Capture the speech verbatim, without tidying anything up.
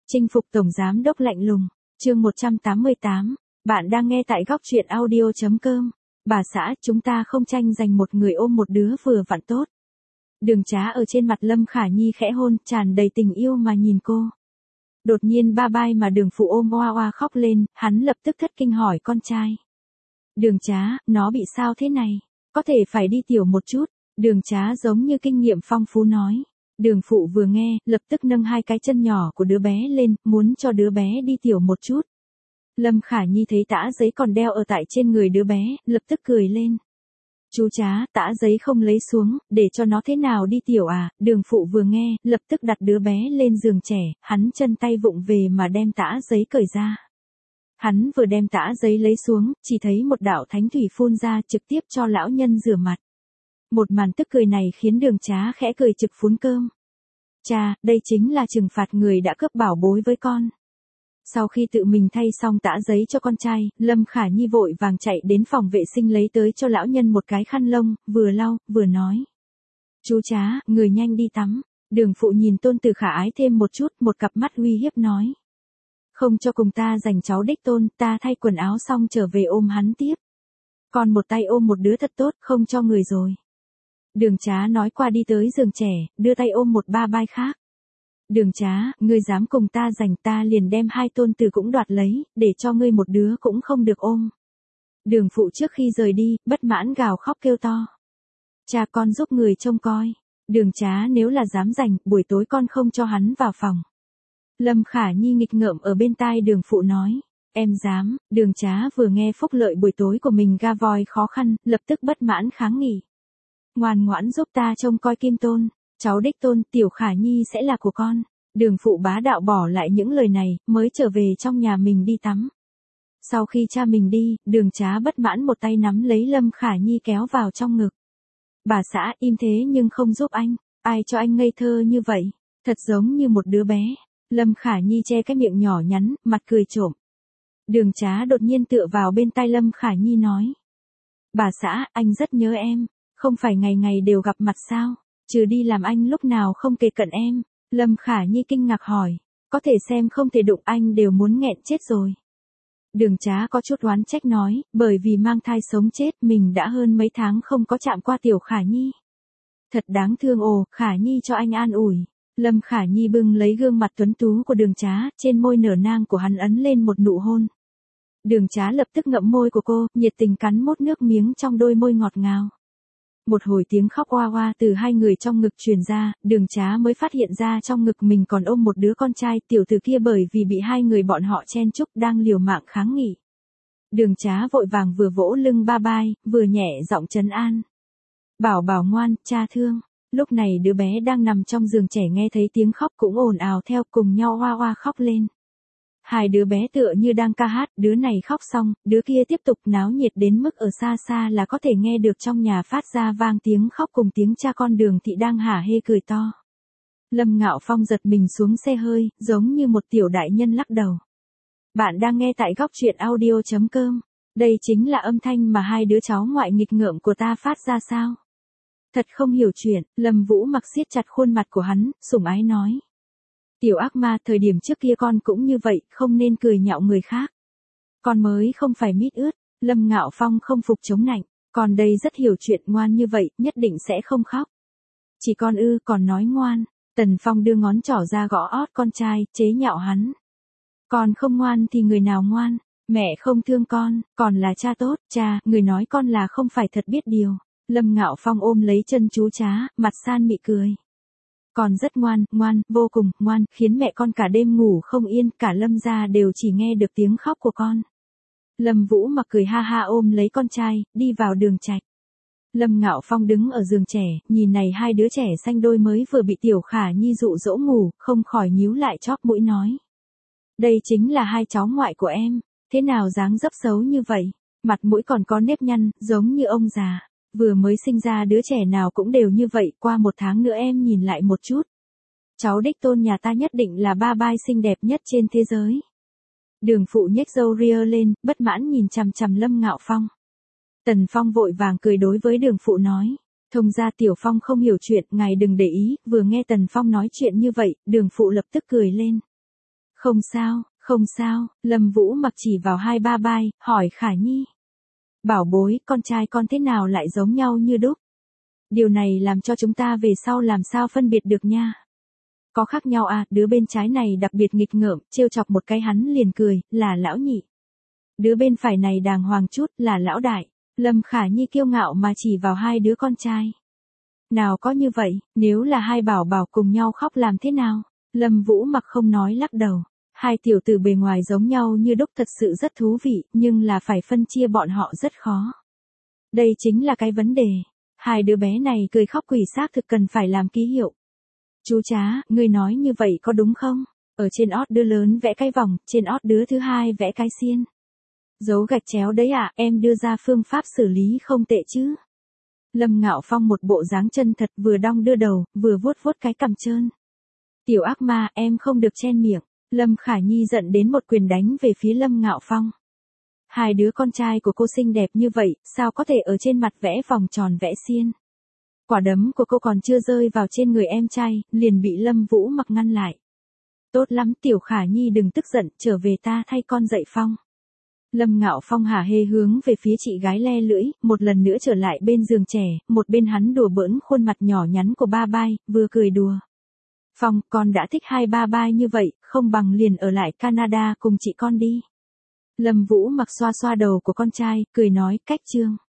Chinh phục tổng giám đốc lạnh lùng, chương một trăm tám mươi tám, bạn đang nghe tại góc truyện audio.com. Bà xã, chúng ta không tranh giành một người ôm một đứa vừa vặn tốt. Đường Trá ở trên mặt Lâm Khả Nhi khẽ hôn, tràn đầy tình yêu mà nhìn cô. Đột nhiên ba bai mà Đường Phụ ôm oa oa khóc lên, hắn lập tức thất kinh hỏi con trai. Đường Trá, nó bị sao thế này? Có thể phải đi tiểu một chút. Đường Trá giống như kinh nghiệm phong phú nói. Đường Phụ vừa nghe, lập tức nâng hai cái chân nhỏ của đứa bé lên, muốn cho đứa bé đi tiểu một chút. Lâm Khả Nhi thấy tã giấy còn đeo ở tại trên người đứa bé, lập tức cười lên. Chú Trá, tã giấy không lấy xuống, để cho nó thế nào đi tiểu à? Đường Phụ vừa nghe, lập tức đặt đứa bé lên giường trẻ, hắn chân tay vụng về mà đem tã giấy cởi ra. Hắn vừa đem tã giấy lấy xuống, chỉ thấy một đạo thánh thủy phun ra trực tiếp cho lão nhân rửa mặt. Một màn tức cười này khiến Đường Trá khẽ cười trực phún cơm. Cha, đây chính là trừng phạt người đã cướp bảo bối với con. Sau khi tự mình thay xong tã giấy cho con trai, Lâm Khả Nhi vội vàng chạy đến phòng vệ sinh lấy tới cho lão nhân một cái khăn lông, vừa lau, vừa nói. Chú Trá, người nhanh đi tắm. Đường Phụ nhìn tôn tử khả ái thêm một chút, một cặp mắt uy hiếp nói. Không cho cùng ta giành cháu đích tôn, ta thay quần áo xong trở về ôm hắn tiếp. Còn một tay ôm một đứa thật tốt, không cho người rồi. Đường Trá nói qua đi tới giường trẻ, đưa tay ôm một ba bai khác. Đường Trá, ngươi dám cùng ta giành, ta liền đem hai tôn tử cũng đoạt lấy, để cho ngươi một đứa cũng không được ôm. Đường Phụ trước khi rời đi, bất mãn gào khóc kêu to. Cha, con giúp người trông coi. Đường Trá, nếu là dám giành, buổi tối con không cho hắn vào phòng. Lâm Khả Nhi nghịch ngợm ở bên tai Đường Phụ nói. Em dám. Đường Trá vừa nghe phúc lợi buổi tối của mình ga voi khó khăn, lập tức bất mãn kháng nghị. Ngoan ngoãn giúp ta trông coi Kim Tôn, cháu đích tôn, Tiểu Khả Nhi sẽ là của con. Đường Phụ bá đạo bỏ lại những lời này, mới trở về trong nhà mình đi tắm. Sau khi cha mình đi, Đường Trá bất mãn một tay nắm lấy Lâm Khả Nhi kéo vào trong ngực. Bà xã, im thế nhưng không giúp anh, ai cho anh ngây thơ như vậy, thật giống như một đứa bé. Lâm Khả Nhi che cái miệng nhỏ nhắn, mặt cười trộm. Đường Trá đột nhiên tựa vào bên tai Lâm Khả Nhi nói. Bà xã, anh rất nhớ em. Không phải ngày ngày đều gặp mặt sao, trừ đi làm anh lúc nào không kề cận em. Lâm Khả Nhi kinh ngạc hỏi, có thể xem không thể đụng anh đều muốn nghẹn chết rồi. Đường Trá có chút oán trách nói, bởi vì mang thai sống chết mình đã hơn mấy tháng không có chạm qua Tiểu Khả Nhi. Thật đáng thương ồ, Khả Nhi cho anh an ủi. Lâm Khả Nhi bưng lấy gương mặt tuấn tú của Đường Trá, trên môi nở nang của hắn ấn lên một nụ hôn. Đường Trá lập tức ngậm môi của cô, nhiệt tình cắn mốt nước miếng trong đôi môi ngọt ngào. Một hồi tiếng khóc oa oa từ hai người trong ngực truyền ra, Đường Trá mới phát hiện ra trong ngực mình còn ôm một đứa con trai, tiểu tử kia bởi vì bị hai người bọn họ chen chúc đang liều mạng kháng nghị. Đường Trá vội vàng vừa vỗ lưng ba bai, vừa nhẹ giọng trấn an. Bảo bảo ngoan, cha thương. Lúc này đứa bé đang nằm trong giường trẻ nghe thấy tiếng khóc cũng ồn ào theo cùng nhau oa oa khóc lên. Hai đứa bé tựa như đang ca hát, đứa này khóc xong, đứa kia tiếp tục náo nhiệt đến mức ở xa xa là có thể nghe được trong nhà phát ra vang tiếng khóc cùng tiếng cha con Đường Thị đang hả hê cười to. Lâm Ngạo Phong giật mình xuống xe hơi, giống như một tiểu đại nhân lắc đầu. Bạn đang nghe tại góc truyện audio.com. Đây chính là âm thanh mà hai đứa cháu ngoại nghịch ngợm của ta phát ra sao? Thật không hiểu chuyện, Lâm Vũ Mặc siết chặt khuôn mặt của hắn, sủng ái nói. Tiểu ác ma, thời điểm trước kia con cũng như vậy, không nên cười nhạo người khác. Con mới không phải mít ướt. Lâm Ngạo Phong không phục chống nạnh, con đây rất hiểu chuyện, ngoan như vậy, nhất định sẽ không khóc. Chỉ con ư, còn nói ngoan. Tần Phong đưa ngón trỏ ra gõ ót con trai, chế nhạo hắn. Con không ngoan thì người nào ngoan, mẹ không thương con, còn là cha tốt, cha, người nói con là không phải thật biết điều. Lâm Ngạo Phong ôm lấy chân chú Trá, mặt san mị cười. Con rất ngoan, ngoan, vô cùng, ngoan, khiến mẹ con cả đêm ngủ không yên, cả Lâm gia đều chỉ nghe được tiếng khóc của con. Lâm Vũ Mặc cười ha ha ôm lấy con trai, đi vào đường trạch. Lâm Ngạo Phong đứng ở giường trẻ, nhìn này hai đứa trẻ xanh đôi mới vừa bị Tiểu Khả Nhi dụ dỗ ngủ, không khỏi nhíu lại chóp mũi nói. Đây chính là hai cháu ngoại của em, thế nào dáng dấp xấu như vậy, mặt mũi còn có nếp nhăn, giống như ông già. Vừa mới sinh ra đứa trẻ nào cũng đều như vậy, qua một tháng nữa em nhìn lại một chút. Cháu đích tôn nhà ta nhất định là ba bai xinh đẹp nhất trên thế giới. Đường Phụ nhếch râu ria lên, bất mãn nhìn chằm chằm Lâm Ngạo Phong. Tần Phong vội vàng cười đối với Đường Phụ nói. Thông ra Tiểu Phong không hiểu chuyện, ngài đừng để ý, vừa nghe Tần Phong nói chuyện như vậy, Đường Phụ lập tức cười lên. Không sao, không sao, Lâm Vũ Mặc chỉ vào hai ba bai, hỏi Khả Nhi. Bảo bối, con trai con thế nào lại giống nhau như đúc? Điều này làm cho chúng ta về sau làm sao phân biệt được nha. Có khác nhau à, đứa bên trái này đặc biệt nghịch ngợm, trêu chọc một cái hắn liền cười, là lão nhị. Đứa bên phải này đàng hoàng chút, là lão đại. Lâm Khả Nhi kiêu ngạo mà chỉ vào hai đứa con trai. Nào có như vậy, nếu là hai bảo bảo cùng nhau khóc làm thế nào? Lâm Vũ Mặc không nói lắc đầu. Hai tiểu tử bề ngoài giống nhau như đúc thật sự rất thú vị, nhưng là phải phân chia bọn họ rất khó. Đây chính là cái vấn đề. Hai đứa bé này cười khóc quỷ xác thực cần phải làm ký hiệu. Chú Trá, ngươi nói như vậy có đúng không? Ở trên ót đứa lớn vẽ cái vòng, trên ót đứa thứ hai vẽ cái xiên. Dấu gạch chéo đấy à, em đưa ra phương pháp xử lý không tệ chứ. Lâm Ngạo Phong một bộ dáng chân thật vừa đong đưa đầu, vừa vuốt vuốt cái cằm trơn. Tiểu ác ma, em không được chen miệng. Lâm Khả Nhi giận đến một quyền đánh về phía Lâm Ngạo Phong. Hai đứa con trai của cô xinh đẹp như vậy, sao có thể ở trên mặt vẽ vòng tròn vẽ xiên. Quả đấm của cô còn chưa rơi vào trên người em trai, liền bị Lâm Vũ Mặc ngăn lại. Tốt lắm Tiểu Khả Nhi đừng tức giận, trở về ta thay con dạy Phong. Lâm Ngạo Phong hả hê hướng về phía chị gái le lưỡi, một lần nữa trở lại bên giường trẻ, một bên hắn đùa bỡn khuôn mặt nhỏ nhắn của ba bai, vừa cười đùa. Phong, con đã thích hai ba bai như vậy, không bằng liền ở lại Canada cùng chị con đi. Lâm Vũ Mặc xoa xoa đầu của con trai, cười nói, cách chương.